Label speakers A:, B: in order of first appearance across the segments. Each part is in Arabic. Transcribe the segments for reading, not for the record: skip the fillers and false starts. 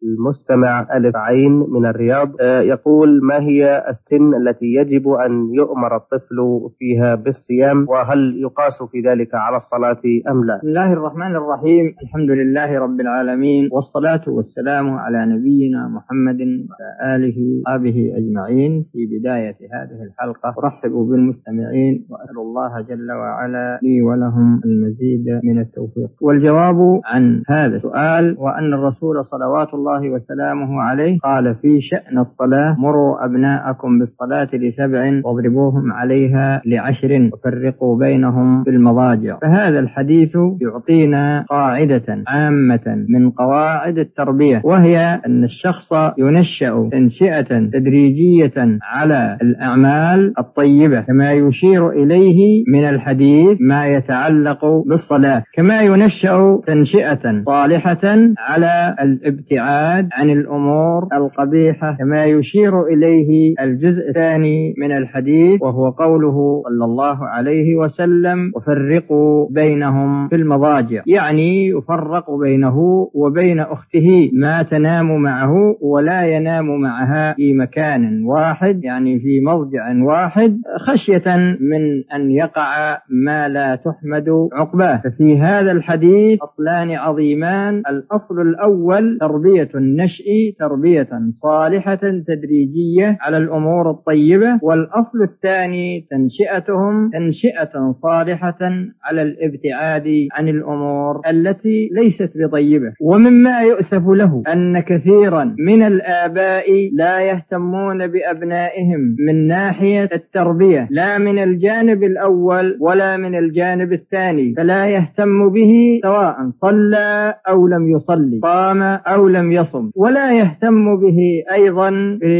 A: المستمع ألف عين من الرياض يقول: ما هي السن التي يجب أن يؤمر الطفل فيها بالصيام، وهل يقاس في ذلك على الصلاة أم لا؟
B: بسم الله الرحمن الرحيم. الحمد لله رب العالمين، والصلاة والسلام على نبينا محمد وعلى آله وصحبه أجمعين. في بداية هذه الحلقة أرحب بالمستمعين وأسأل الله جل وعلا لي ولهم المزيد من التوفيق. والجواب عن هذا السؤال وأن الرسول صلوات الله وسلامه عليه قال في شأن الصلاة: مروا أبناءكم بالصلاة ل7 واضربوهم عليها ل10 وفرقوا بينهم في المضاجع. فهذا الحديث يعطينا قاعدة عامة من قواعد التربية، وهي أن الشخص ينشأ تنشئة تدريجية على الأعمال الطيبة، كما يشير إليه من الحديث ما يتعلق بالصلاة، كما ينشأ تنشئة صالحة على الابتعاد عن الأمور القبيحة، كما يشير إليه الجزء الثاني من الحديث وهو قوله صلى الله عليه وسلم: وفرقوا بينهم في المضاجع، يعني يفرق بينه وبين أخته، ما تنام معه ولا ينام معها في مكان واحد، يعني في مضجع واحد، خشية من أن يقع ما لا تحمد عقباه. ففي هذا الحديث أصلان عظيمان: الأصل الأول تربية النشء تربية صالحة تدريجية على الأمور الطيبة، والأصل الثاني تنشئتهم تنشئة صالحة على الابتعاد عن الأمور التي ليست بطيبة. ومما يؤسف له أن كثيرا من الآباء لا يهتمون بأبنائهم من ناحية التربية، لا من الجانب الأول ولا من الجانب الثاني، فلا يهتم به سواء صلى أو لم يصلي، صام أو لم يصم، ولا يهتم به أيضا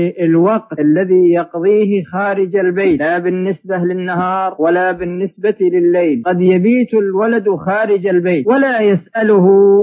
B: بالوقت الذي يقضيه خارج البيت، لا بالنسبة للنهار ولا بالنسبة لليل. قد يبيت الولد خارج البيت ولا يسأله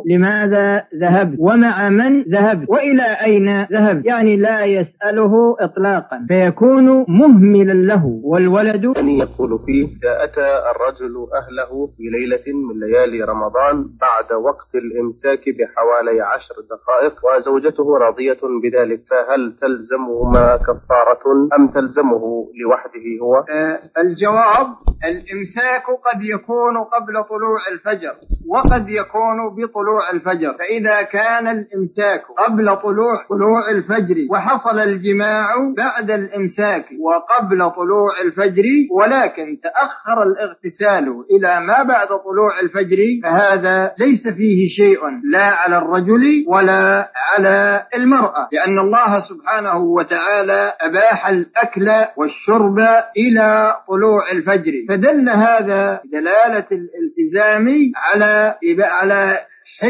B: لماذا ذهب ومع من ذهب وإلى أين ذهب، يعني لا يسأله إطلاقا، فيكون مهملا له. والولد
A: يقول فيه: إذا أتى الرجل أهله في ليلة من ليالي رمضان بعد وقت الإمساك بحوالي 10 دقائق وزوجته راضية بذلك، فهل تلزمهما كفارة أم تلزمه لوحده هو؟
B: الجواب: الإمساك قد يكون قبل طلوع الفجر وقد يكون بطلوع الفجر، فإذا كان الإمساك قبل طلوع الفجر وحصل الجماع بعد الإمساك وقبل طلوع الفجر ولكن تأخر الاغتسال إلى ما بعد طلوع الفجر، فهذا ليس فيه شيء لا على الرجل ولا على المرأة، لأن الله سبحانه وتعالى أباح الأكل والشرب إلى طلوع الفجر، فدل هذا دلالة الالتزام على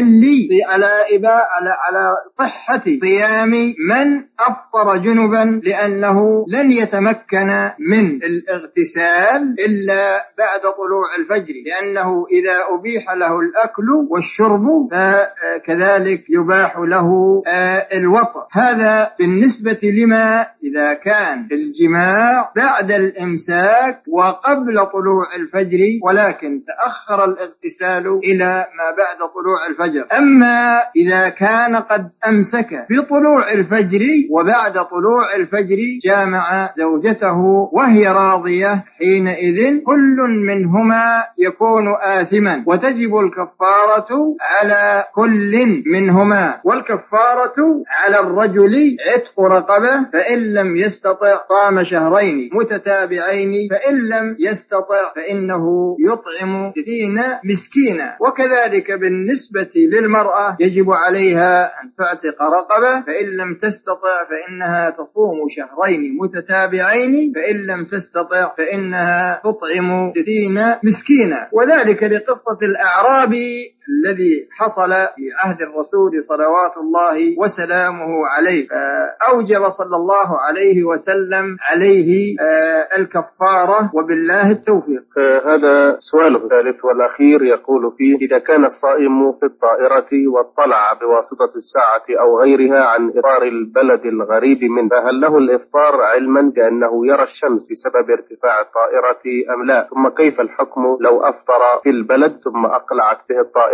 B: صحة صيام من أفطر جنبا، لأنه لن يتمكن من الاغتسال إلا بعد طلوع الفجر، لأنه إذا أبيح له الأكل والشرب فكذلك يباح له الوطء. هذا بالنسبة لما إذا كان الجماع بعد الإمساك وقبل طلوع الفجر ولكن تأخر الاغتسال إلى ما بعد طلوع الفجر. أما إذا كان قد أمسك بطلوع الفجر وبعد طلوع الفجر جامع زوجته وهي راضية، حينئذ كل منهما يكون آثما، وتجب الكفارة على كل منهما. والكفارة على الرجل عتق رقبة، فإن لم يستطع صام 2 متتابعين، فإن لم يستطع فإنه يطعم 60 مسكينا. وكذلك بالنسبة للمرأة يجب عليها أن تعتق رقبة، فإن لم تستطع فإنها تصوم 2 متتابعين، فإن لم تستطع فإنها تطعم 60 مسكينا. وذلك لقصة الأعرابي الذي حصل في عهد الرسول صلوات الله وسلامه عليه، أوجب صلى الله عليه وسلم عليه الكفارة، وبالله التوفيق.
A: هذا سؤاله الثالث والأخير يقول فيه: إذا كان الصائم في الطائرة واطلع بواسطة الساعة أو غيرها عن إطار البلد الغريب منه، فهل له الإفطار علما بأنه يرى الشمس بسبب ارتفاع الطائرة أم لا؟ ثم كيف الحكم لو أفطر في البلد ثم أقلعت به الطائرة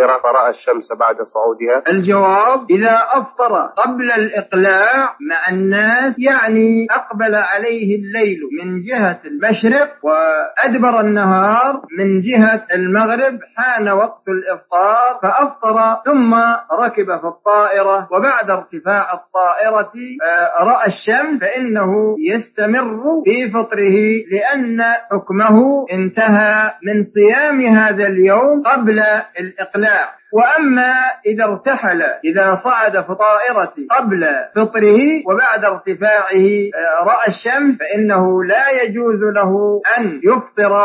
A: الطائرة فرأى الشمس بعد صعودها؟
B: الجواب: إذا أفطر قبل الإقلاع مع الناس يعني أقبل عليه الليل من جهة المشرق وأدبر النهار من جهة المغرب، حان وقت الإفطار فأفطر ثم ركب في الطائرة، وبعد ارتفاع الطائرة رأى الشمس فإنه يستمر في فطره، لأن حكمه انتهى من صيام هذا اليوم قبل الإقلاع. وأما إذا ارتحل، إذا صعد في طائرة قبل فطره وبعد ارتفاعه رأى الشمس، فإنه لا يجوز له أن يفطر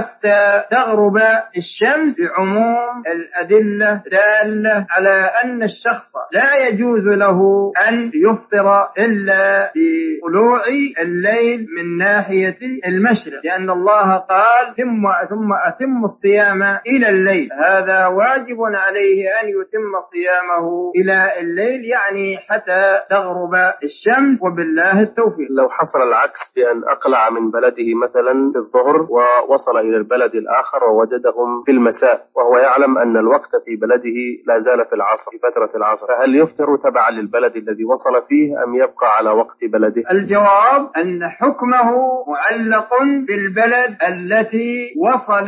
B: حتى تغرب الشمس، بعموم الأدلة دالة على أن الشخص لا يجوز له أن يفطر إلا بطلوع الليل من ناحية المشرق، لأن الله قال: ثم أتم الصيام إلى الليل. هذا واجب عليه أن يتم صيامه إلى الليل، يعني حتى تغرب الشمس، وبالله التوفيق.
A: لو حصل العكس، بأن أقلع من بلده مثلا في الظهر ووصل إلى البلد الآخر ووجدهم في المساء، وهو يعلم أن الوقت في بلده لا زال في العصر، في فترة العصر، فهل يفطر تبعا للبلد الذي وصل فيه أم يبقى على وقت بلده؟
B: الجواب: أن حكمه معلق بالبلد التي وصل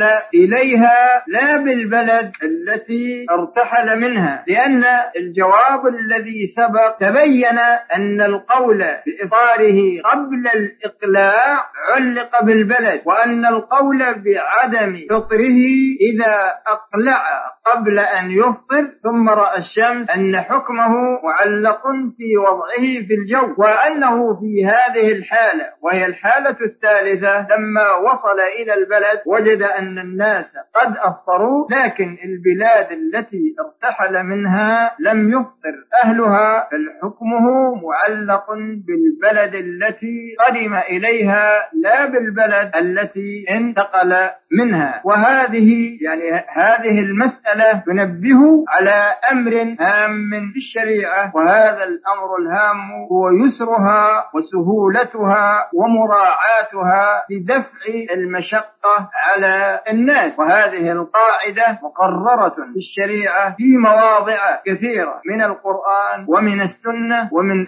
B: إليها لا بالبلد التي ارتحل منها، لأن الجواب الذي سبق تبين أن القول بإفطاره قبل الإقلاع علق بالبلد، وأن القول بعدم فطره إذا أقلع قبل أن يفطر ثم رأى الشمس أن حكمه معلق في وضعه في الجو، وأنه في هذه الحالة، وهي الحالة الثالثة، لما وصل إلى البلد وجد أن الناس قد أفطروا، لكن البلاد التي ارتحل منها لم يفطر أهلها، فحكمه معلق بالبلد التي قدم إليها لا بالبلد التي انتقل منها. وهذه هذه المسألة تنبه على أمر هام في الشريعة، وهذا الأمر الهام هو يسرها وسهولتها ومراعاتها لدفع المشقة على الناس. وهذه القاعدة مقررة في الشريعة في مواضع كثيرة من القرآن ومن السنة،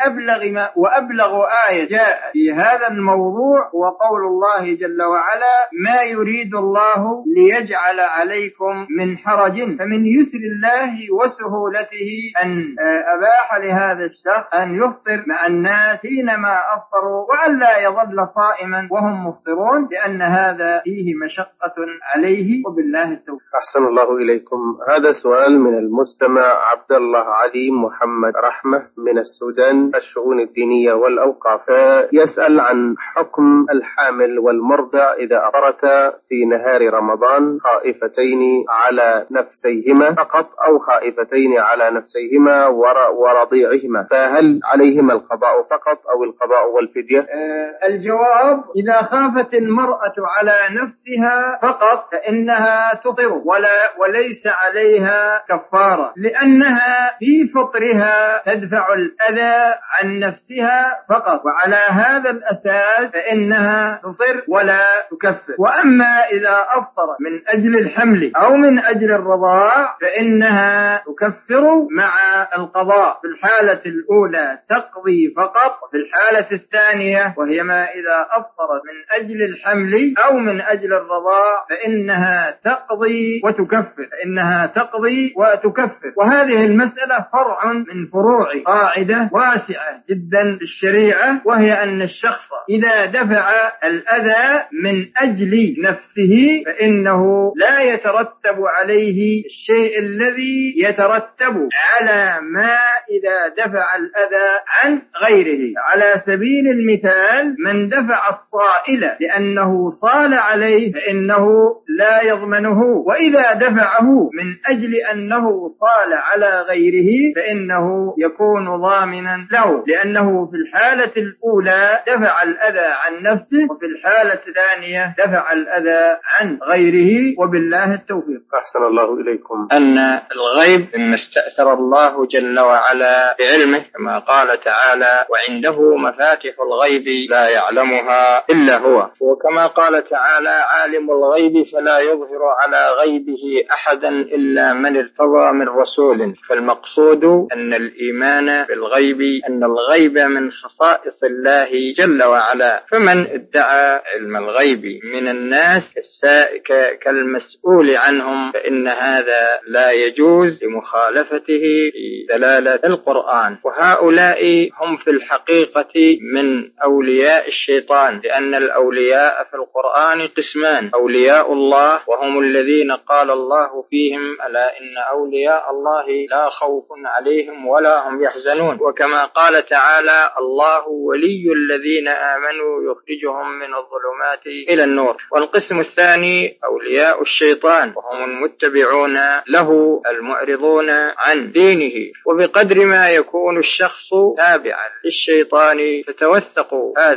B: وأبلغ آية جاء في هذا الموضوع وقول الله جل وعلا: ما يريد الله ليجعل عليكم من حرج، فمن يسر الله وسهولته أن أباح لهذا الشخص أن يفطر مع الناس حينما أفطروا، وألا يظل صائما وهم مفطرون، لأن هذا فيه مشقة عليه، وبالله التوفيق.
A: أحسن الله إليكم. هذا سؤال من المستمع عبد الله علي محمد رحمة من السودان، الشؤون الدينية والأوقاف، يسأل عن حكم الحامل والمرضع إذا أفطرتا في نهار رمضان خائفتين على نفسيهما فقط، أو خائفتين على نفسيهما ورضيعهما، فهل عليهما القضاء فقط أو القضاء والفدية؟
B: الجواب: إذا خافت المرأة على نفسها فقط فإنها تفطر وليس عليها كفارة، لأنها في فطرها تدفع الأذى عن نفسها فقط، وعلى هذا الأساس فإنها تفطر ولا تكفر. وأما إذا أفطر من أجل الحمل أو من أجل الرضاع فإنها تكفر مع القضاء. في الحالة الأولى تقضي فقط، وفي الحالة الثانية وهي ما إذا أفطرت من أجل الحمل أو من أجل الرضاع فإنها تقضي وتكفر. وهذه المسألة فرع من فروع قاعدة واسعة جدا في الشريعة، وهي أن الشخص إذا دفع الأذى من أجل نفسه فإنه لا يترتب عليه الشيء الذي يترتب على ما إذا دفع الأذى عن غيره. على سبيل المثال: من دفع الصائل لأنه صال عليه فإنه لا يضمنه، وإذا دفعه من أجل أنه صال على غيره فإنه يكون ضامنا له، لأنه في الحالة الأولى دفع الأذى عن نفسه، وفي الحالة الثانية دفع الأذى عن غيره، وبالله التوفيق.
A: أحسن الله إليكم.
C: أن الغيب مما استأثر الله جل وعلا بعلمه، كما قال تعالى: وعنده مفاتح الغيب لا يعلمها إلا هو، وكما قال تعالى: عالم الغيب فلا يظهر على غيبه أحدا إلا من الإيمان ارتضى من رسول. فالمقصود أن الإيمان بالغيب أن الغيب من خصائص الله جل وعلا. فمن ادعى علم الغيب من الناس كالمسؤول عنهم فإن هذا لا يجوز لمخالفته في دلالة القرآن. وهؤلاء هم في الحقيقة من أولياء الشيطان، لأن الأولياء في القرآن قسمان: أولياء الله وهم الذين قال الله فيهم: ألا إن أولياء الله لا خوف عليهم ولا هم يحزنون. وكما قال تعالى: الله ولي الذين آمنوا يخرجهم من الظلمات إلى النور. والقسم الثاني أولياء الشيطان وهم المتبعون له المعرضون عن دينه. وبقدر ما يكون الشخص تابعا للشيطان تتوثق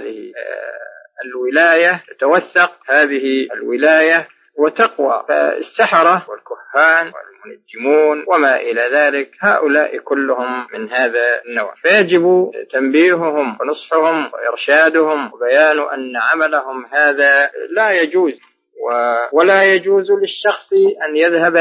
C: هذه الولاية وتقوى. فالسحرة والكهان والمنجمون وما إلى ذلك هؤلاء كلهم من هذا النوع، فيجب تنبيههم ونصحهم وإرشادهم وبيان أن عملهم هذا لا يجوز، ولا يجوز للشخص أن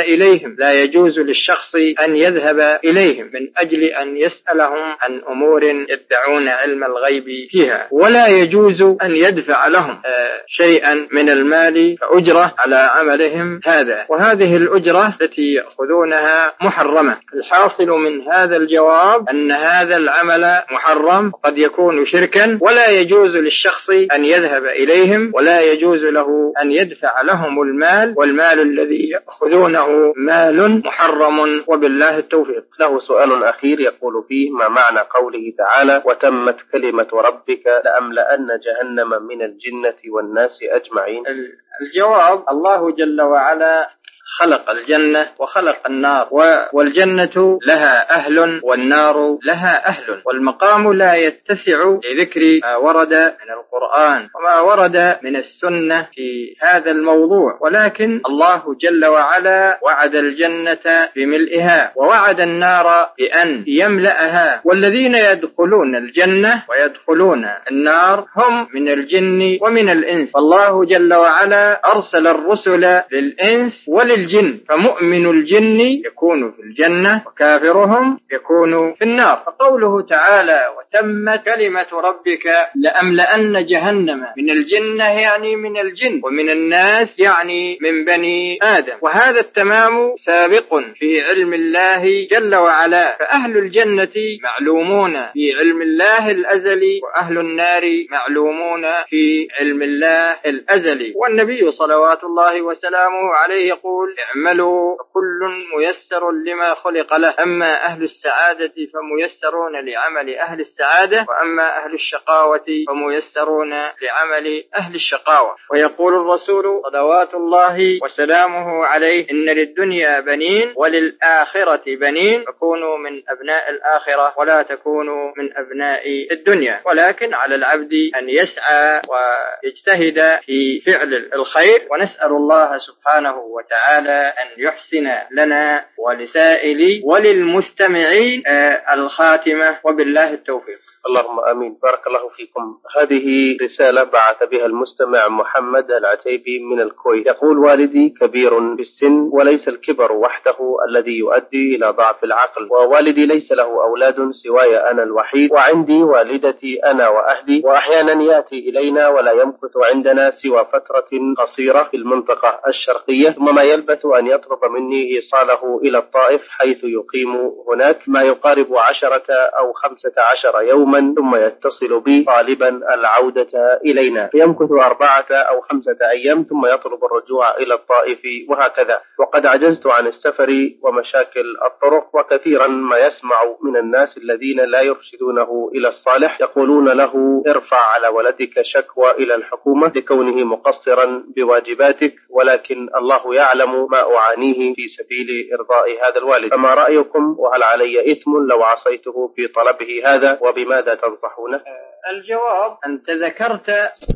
C: يذهب إليهم من أجل أن يسألهم عن أمور يدعون علم الغيب فيها، ولا يجوز أن يدفع لهم شيئا من المال كأجرة على عملهم هذا. وهذه الأجرة التي يأخذونها محرمة. الحاصل من هذا الجواب أن هذا العمل محرم وقد يكون شركا، ولا يجوز للشخص أن يذهب إليهم، ولا يجوز له أن يدفع لهم المال، والمال الذي يأخذونه مال محرم، وبالله التوفيق.
A: له سؤال أخير يقول فيه: ما معنى قوله تعالى: وتمت كلمة ربك لأملأن جهنم من الجنة والناس أجمعين؟
C: الجواب: الله جل وعلا خلق الجنة وخلق النار، والجنة لها أهل والنار لها أهل، والمقام لا يتسع لذكر ما ورد من القرآن وما ورد من السنة في هذا الموضوع، ولكن الله جل وعلا وعد الجنة بملئها ووعد النار بأن يملأها، والذين يدخلون الجنة ويدخلون النار هم من الجن ومن الإنس. فالله جل وعلا أرسل الرسل للإنس وللجن، فمؤمن الجن يكون في الجنة وكافرهم يكون في النار. فقوله تعالى: وتمت كلمة ربك لأملأن جهنم من الجنة يعني من الجن، ومن الناس يعني من بني آدم، وهذا التمام سابق في علم الله جل وعلا. فأهل الجنة معلومون في علم الله الأزلي، وأهل النار معلومون في علم الله الأزلي. والنبي صلوات الله وسلامه عليه يقول: اعملوا كل ميسر لما خلق له، أما أهل السعادة فميسرون لعمل أهل السعادة، وأما أهل الشقاوة فميسرون لعمل أهل الشقاوة. ويقول الرسول صلوات الله وسلامه عليه: إن للدنيا بنين وللآخرة بنين، فكونوا من أبناء الآخرة ولا تكونوا من أبناء الدنيا. ولكن على العبد أن يسعى ويجتهد في فعل الخير، ونسأل الله سبحانه وتعالى أن يحسن لنا ولسائل وللمستمعين الخاتمة، وبالله التوفيق.
A: اللهم آمين. بارك الله فيكم. هذه رسالة بعث بها المستمع محمد العتيبي من الكويت، يقول: والدي كبير بالسن، وليس الكبر وحده الذي يؤدي إلى ضعف العقل، ووالدي ليس له أولاد سواي أنا الوحيد، وعندي والدتي أنا وأهلي، وأحيانا يأتي إلينا ولا يمكث عندنا سوى فترة قصيرة في المنطقة الشرقية، ثم ما يلبث أن يطلب مني إيصاله إلى الطائف حيث يقيم هناك ما يقارب 10 أو 15 يوما، ثم يتصل بي طالبا العودة إلينا، فيمكث 4 أو 5 أيام ثم يطلب الرجوع إلى الطائف، وهكذا. وقد عجزت عن السفر ومشاكل الطرق، وكثيرا ما يسمع من الناس الذين لا يرشدونه إلى الصالح يقولون له: ارفع على ولدك شكوى إلى الحكومة لكونه مقصرا بواجباتك، ولكن الله يعلم ما أعانيه في سبيل إرضاء هذا الوالد، فما رأيكم؟ وهل علي إثم لو عصيته في طلبه هذا؟ وبماذا تنصحونه؟
C: الجواب: أنت ذكرت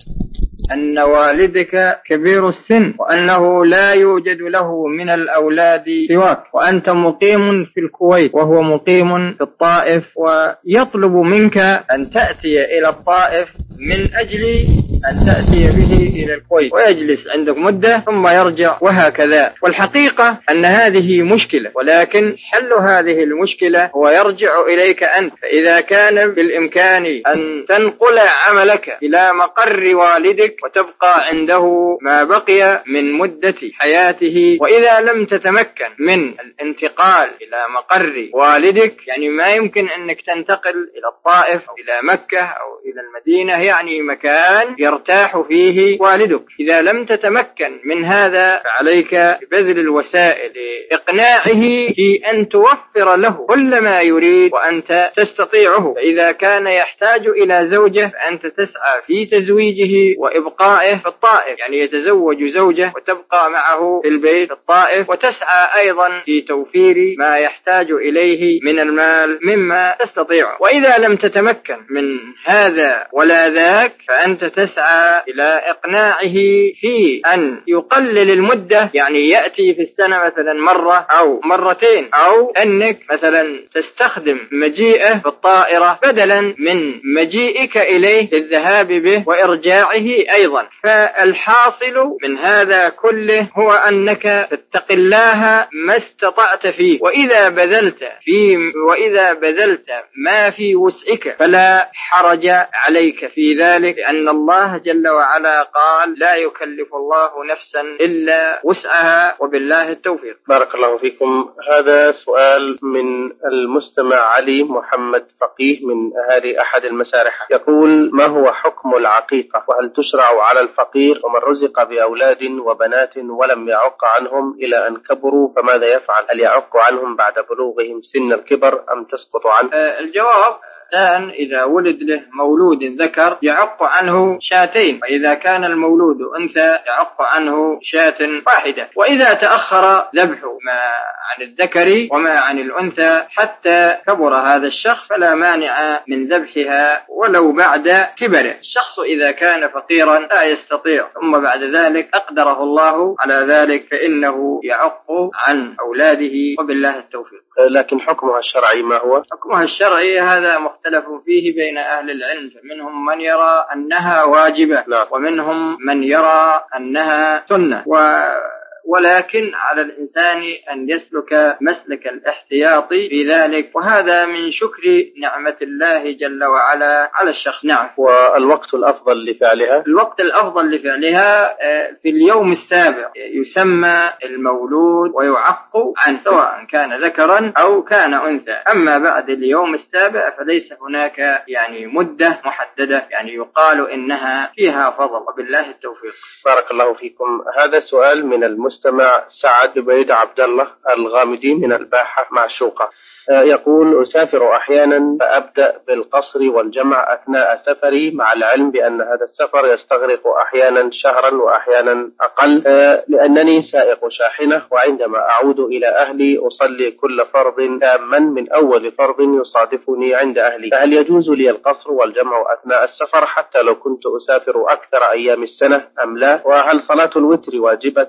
C: أن والدك كبير السن، وأنه لا يوجد له من الأولاد سواك، وأنت مقيم في الكويت وهو مقيم في الطائف، ويطلب منك أن تأتي إلى الطائف من أجل أن تأتي به إلى الكويت ويجلس عندك مدة ثم يرجع وهكذا. والحقيقة أن هذه مشكلة، ولكن حل هذه المشكلة هو يرجع إليك أنت. فإذا كان بالإمكان أن تنقل عملك إلى مقر والدك وتبقى عنده ما بقي من مدة حياته، وإذا لم تتمكن من الانتقال إلى مقر والدك، يعني ما يمكن أنك تنتقل إلى الطائف أو إلى مكة أو إلى المدينة، يعني مكان يرتاح فيه والدك. إذا لم تتمكن من هذا فعليك ببذل الوسائل لإقناعه في أن توفر له كل ما يريد وأنت تستطيعه. فإذا كان يحتاج إلى زوجة فأنت تسعى في تزويجه وإبقائه في الطائف، يعني يتزوج زوجة وتبقى معه في البيت في الطائف، وتسعى أيضا في توفير ما يحتاج إليه من المال مما تستطيعه. وإذا لم تتمكن من هذا ولا ذاك فأنت تسعى إلى إقناعه في أن يقلل المدة، يعني يأتي في السنة مثلا مرة أو مرتين، أو أنك مثلا تستخدم مجيئه في الطائرة بدلا من مجيئك إليه للذهاب به وإرجاعه أيضا. فالحاصل من هذا كله هو أنك تتق الله ما استطعت فيه، وإذا بذلت ما في وسعك فلا حرج عليك في ذلك، لأن الله جل وعلا قال لا يكلف الله نفسا إلا وسعها، وبالله التوفيق.
A: بارك الله فيكم. هذا سؤال من المستمع علي محمد فقيه من أهالي أحد المسارحة، يقول: ما هو حكم العقيقة، وهل تشرع على الفقير ومن رزق بأولاد وبنات ولم يعق عنهم إلى أن كبروا فماذا يفعل؟ هل يعق عنهم بعد بلوغهم سن الكبر أم تسقط عنه؟
C: الجواب: الإنسان إذا ولد له مولود ذكر يعق عنه شاتين، وإذا كان المولود أنثى يعق عنه شاة واحدة. وإذا تأخر ذبح ما عن الذكر وما عن الأنثى حتى كبر هذا الشخص فلا مانع من ذبحها ولو بعد كبره. الشخص إذا كان فقيرا لا يستطيع ثم بعد ذلك أقدره الله على ذلك فإنه يعق عن أولاده، وبالله التوفيق.
A: لكن حكمها الشرعي ما هو؟
C: حكمها الشرعي هذا مختلف فيه بين أهل العلم، منهم من يرى أنها واجبة ومنهم من يرى أنها سنة، ولكن على الإنسان أن يسلك مسلك الاحتياط في ذلك، وهذا من شكر نعمة الله جل وعلا على الشخص. نعم.
A: والوقت الأفضل لفعلها؟
C: الوقت الأفضل لفعلها في اليوم السابع يسمى المولود ويعق عنه سواء كان ذكرا أو كان أنثى. أما بعد اليوم السابع فليس هناك يعني مدة محددة يعني يقال إنها فيها فضل، وبالله التوفيق.
A: بارك الله فيكم. هذا سؤال من المستمع سعد بيد عبد الله الغامدي من الباحة معشوقة، يقول: أسافر أحيانا فأبدأ بالقصر والجمع أثناء سفري، مع العلم بأن هذا السفر يستغرق أحيانا شهرا وأحيانا أقل، لأنني سائق شاحنة، وعندما أعود إلى أهلي أصلي كل فرض تاما من أول فرض يصادفني عند أهلي، فهل يجوز لي القصر والجمع أثناء السفر حتى لو كنت أسافر أكثر أيام السنة أم لا؟ وهل صلاة الوتر واجبة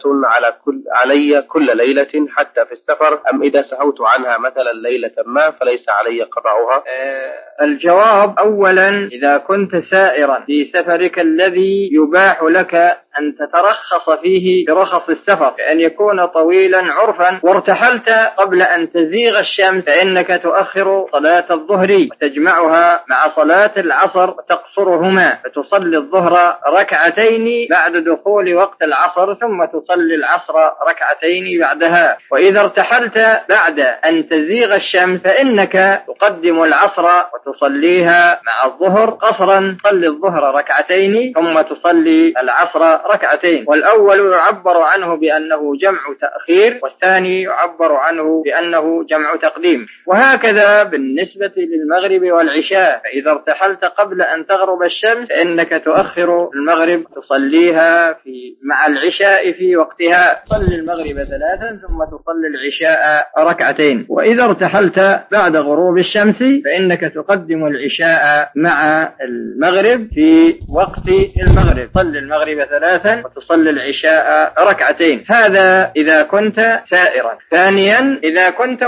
A: علي كل ليلة حتى في السفر، أم إذا سهوت عنها مثلا ليلة ما فليس علي قضاؤها؟
C: الجواب: أولا إذا كنت سائرا في سفرك الذي يباح لك أن تترخص فيه برخص السفر، كأن يكون طويلا عرفا، وارتحلت قبل أن تزيغ الشمس، فإنك تؤخر صلاة الظهر وتجمعها مع صلاة العصر وتقصرهما، فتصلي الظهر ركعتين بعد دخول وقت العصر ثم تصلي العصر ركعتين بعدها. وإذا ارتحلت بعد أن تزيغ الشمس فإنك تقدم العصر وتصليها مع الظهر قصرا، تصلي الظهر ركعتين ثم تصلي العصر ركعتين. والأول يعبر عنه بأنه جمع تأخير، والثاني يعبر عنه بأنه جمع تقديم. وهكذا بالنسبة للمغرب والعشاء، فإذا ارتحلت قبل أن تغرب الشمس فإنك تؤخر المغرب تصليها مع العشاء في وقتها، تصلي المغرب 3 ثم تصلي العشاء ركعتين. وإذا ارتحلت وصلت بعد غروب الشمس فإنك تقدم العشاء مع المغرب في وقت المغرب، تصلي المغرب 3 وتصلي العشاء 2. هذا إذا كنت سائرا. ثانيا إذا كنت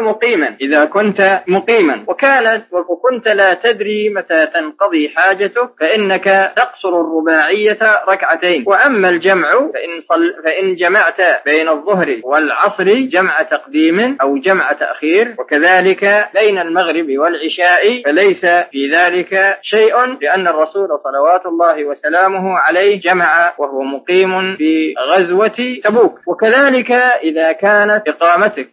C: مقيما وكنت لا تدري متى تنقضي حاجتك فإنك تقصر الرباعية 2. وأما الجمع فإن جمعت بين الظهر والعصر جمع تقديم أو جمع تأخير وكذلك بين المغرب والعشاء فليس في ذلك شيء، لأن الرسول صلوات الله وسلامه عليه جمع وهو مقيم في غزوة تبوك. وكذلك إذا كانت إقامتك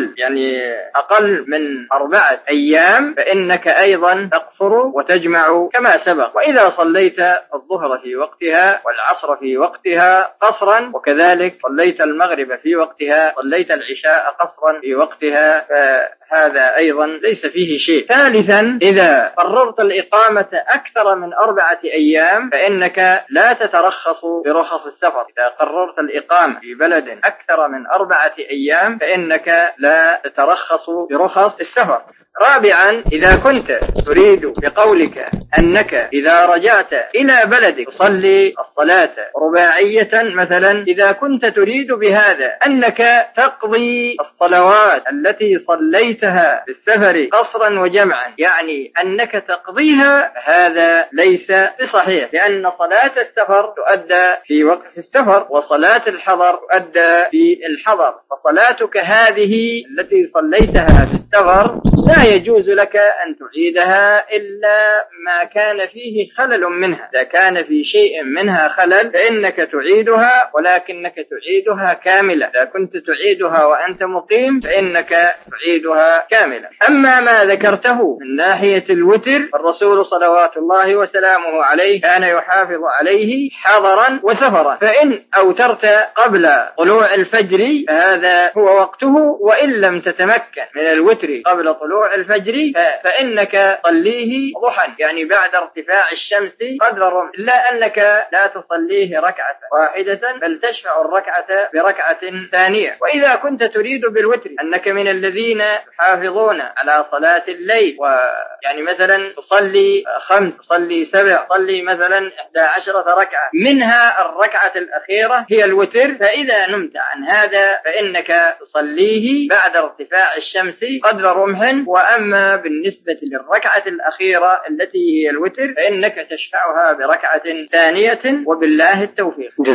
C: أقل من 4 أيام فإنك أيضا تقصر وتجمع كما سبق. وإذا صليت الظهر في وقتها والعصر في وقتها قصرا وكذلك صليت المغرب في وقتها صليت العشاء قصرا في وقتها فهذا أيضا ليس فيه شيء. ثالثا إذا قررت الإقامة أكثر من 4 أيام فإنك لا تترخص برخص السفر. إذا قررت الإقامة في بلد أكثر من 4 أيام فإنك لا تترخص برخص السفر. رابعا إذا كنت تريد بقولك أنك إذا رجعت إلى بلدك تصلي الصلاة رباعية مثلا، إذا كنت تريد بهذا أنك تقضي الصلوات التي صليتها في السفر قصرا وجمعا، يعني أنك تقضيها، هذا ليس بصحيح، لأن صلاة السفر تؤدى في وقت السفر وصلاة الحضر تؤدى في الحضر. فصلاتك هذه التي صليتها في السفر لا يجوز لك أن تعيدها إلا ما كان فيه خلل منها. إذا كان في شيء منها خلل فإنك تعيدها، ولكنك تعيدها كاملة. إذا كنت تعيدها وأنت مقيم فإنك تعيدها كاملة. أما ما ذكرته من ناحية الوتر فالرسول صلوات الله وسلامه عليه كان يحافظ عليه حضرا وسفرا، فإن أوترت قبل طلوع الفجر فهذا هو وقته، وإن لم تتمكن من الوتر قبل طلوع الفجر فإنك تصليه ضحى، يعني بعد ارتفاع الشمس قدر الرمح، إلا أنك لا تصليه ركعة واحدة بل تشفع الركعة بركعة ثانية. وإذا كنت تريد بالوتر أنك من الذين يحافظون على صلاة الليل، ويعني مثلا تصلي 5 تصلي 7 تصلي مثلا 11 ركعة، منها الركعة الأخيرة هي الوتر، فإذا نمت عن هذا فإنك تصليه بعد ارتفاع الشمس قدر رمح. وأما بالنسبة للركعة الأخيرة التي هي الوتر فإنك تشفعها بركعة ثانية، وبالله التوفيق.